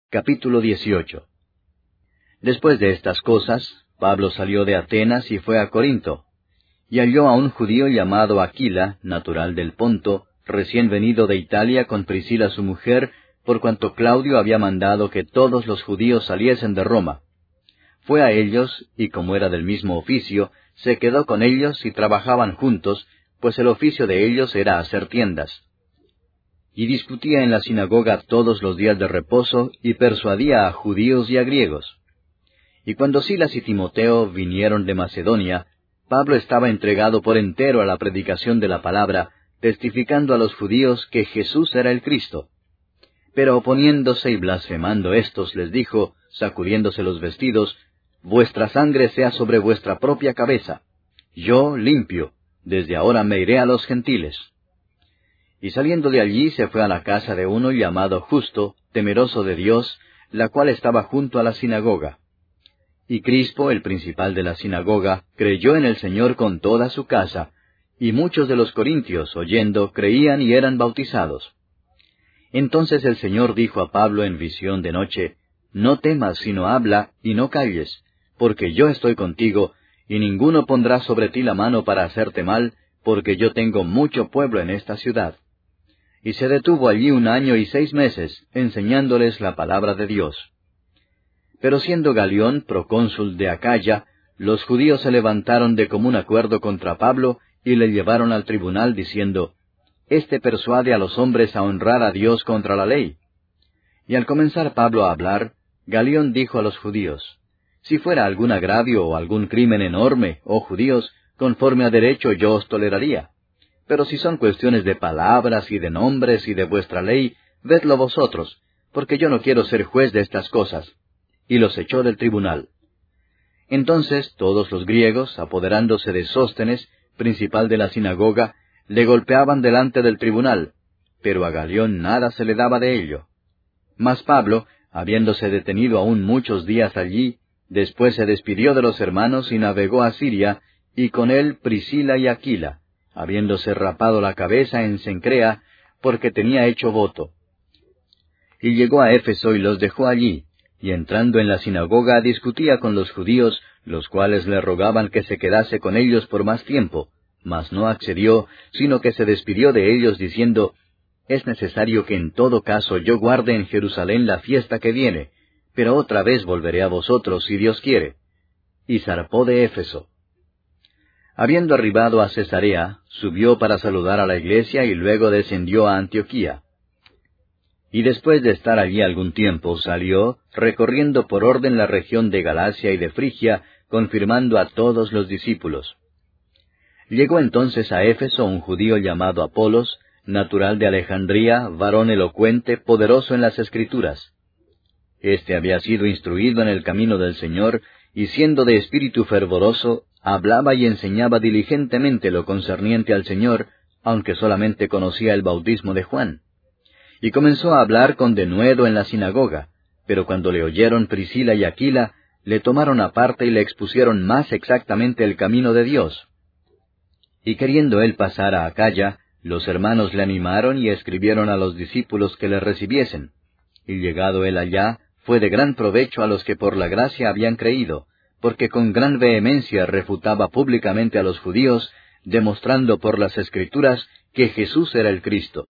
Capítulo 18. Después de estas cosas, Pablo salió de Atenas y fue a Corinto, y halló a un judío llamado Aquila, natural del Ponto, recién venido de Italia con Priscila su mujer, por cuanto Claudio había mandado que todos los judíos saliesen de Roma. Fue a ellos, y como era del mismo oficio, se quedó con ellos y trabajaban juntos, pues el oficio de ellos era hacer tiendas. Y discutía en la sinagoga todos los días de reposo, y persuadía a judíos y a griegos. Y cuando Silas y Timoteo vinieron de Macedonia, Pablo estaba entregado por entero a la predicación de la palabra, testificando a los judíos que Jesús era el Cristo. Pero oponiéndose y blasfemando éstos, les dijo, sacudiéndose los vestidos, «Vuestra sangre sea sobre vuestra propia cabeza. Yo, limpio, desde ahora me iré a los gentiles». Y saliendo de allí se fue a la casa de uno llamado Justo, temeroso de Dios, la cual estaba junto a la sinagoga. Y Crispo, el principal de la sinagoga, creyó en el Señor con toda su casa, y muchos de los corintios, oyendo, creían y eran bautizados. Entonces el Señor dijo a Pablo en visión de noche, «No temas, sino habla, y no calles, porque yo estoy contigo, y ninguno pondrá sobre ti la mano para hacerte mal, porque yo tengo mucho pueblo en esta ciudad». Y se detuvo allí 1 año y 6 meses, enseñándoles la palabra de Dios. Pero siendo Galión procónsul de Acaya, los judíos se levantaron de común acuerdo contra Pablo, y le llevaron al tribunal, diciendo, «Este persuade a los hombres a honrar a Dios contra la ley». Y al comenzar Pablo a hablar, Galión dijo a los judíos, «Si fuera algún agravio o algún crimen enorme, oh judíos, conforme a derecho yo os toleraría. Pero si son cuestiones de palabras y de nombres y de vuestra ley, vedlo vosotros, porque yo no quiero ser juez de estas cosas». Y los echó del tribunal. Entonces todos los griegos, apoderándose de Sóstenes, principal de la sinagoga, le golpeaban delante del tribunal, pero a Galión nada se le daba de ello. Mas Pablo, habiéndose detenido aún muchos días allí, después se despidió de los hermanos y navegó a Siria, y con él Priscila y Aquila, habiéndose rapado la cabeza en Cencrea, porque tenía hecho voto. Y llegó a Éfeso y los dejó allí, y entrando en la sinagoga discutía con los judíos, los cuales le rogaban que se quedase con ellos por más tiempo, mas no accedió, sino que se despidió de ellos diciendo, «Es necesario que en todo caso yo guarde en Jerusalén la fiesta que viene, pero otra vez volveré a vosotros si Dios quiere». Y zarpó de Éfeso. Habiendo arribado a Cesarea, subió para saludar a la iglesia y luego descendió a Antioquía. Y después de estar allí algún tiempo, salió, recorriendo por orden la región de Galacia y de Frigia, confirmando a todos los discípulos. Llegó entonces a Éfeso un judío llamado Apolos, natural de Alejandría, varón elocuente, poderoso en las Escrituras. Este había sido instruido en el camino del Señor, y siendo de espíritu fervoroso, hablaba y enseñaba diligentemente lo concerniente al Señor, aunque solamente conocía el bautismo de Juan. Y comenzó a hablar con denuedo en la sinagoga, pero cuando le oyeron Priscila y Aquila, le tomaron aparte y le expusieron más exactamente el camino de Dios. Y queriendo él pasar a Acaya, los hermanos le animaron y escribieron a los discípulos que le recibiesen. Y llegado él allá, fue de gran provecho a los que por la gracia habían creído, porque con gran vehemencia refutaba públicamente a los judíos, demostrando por las Escrituras que Jesús era el Cristo.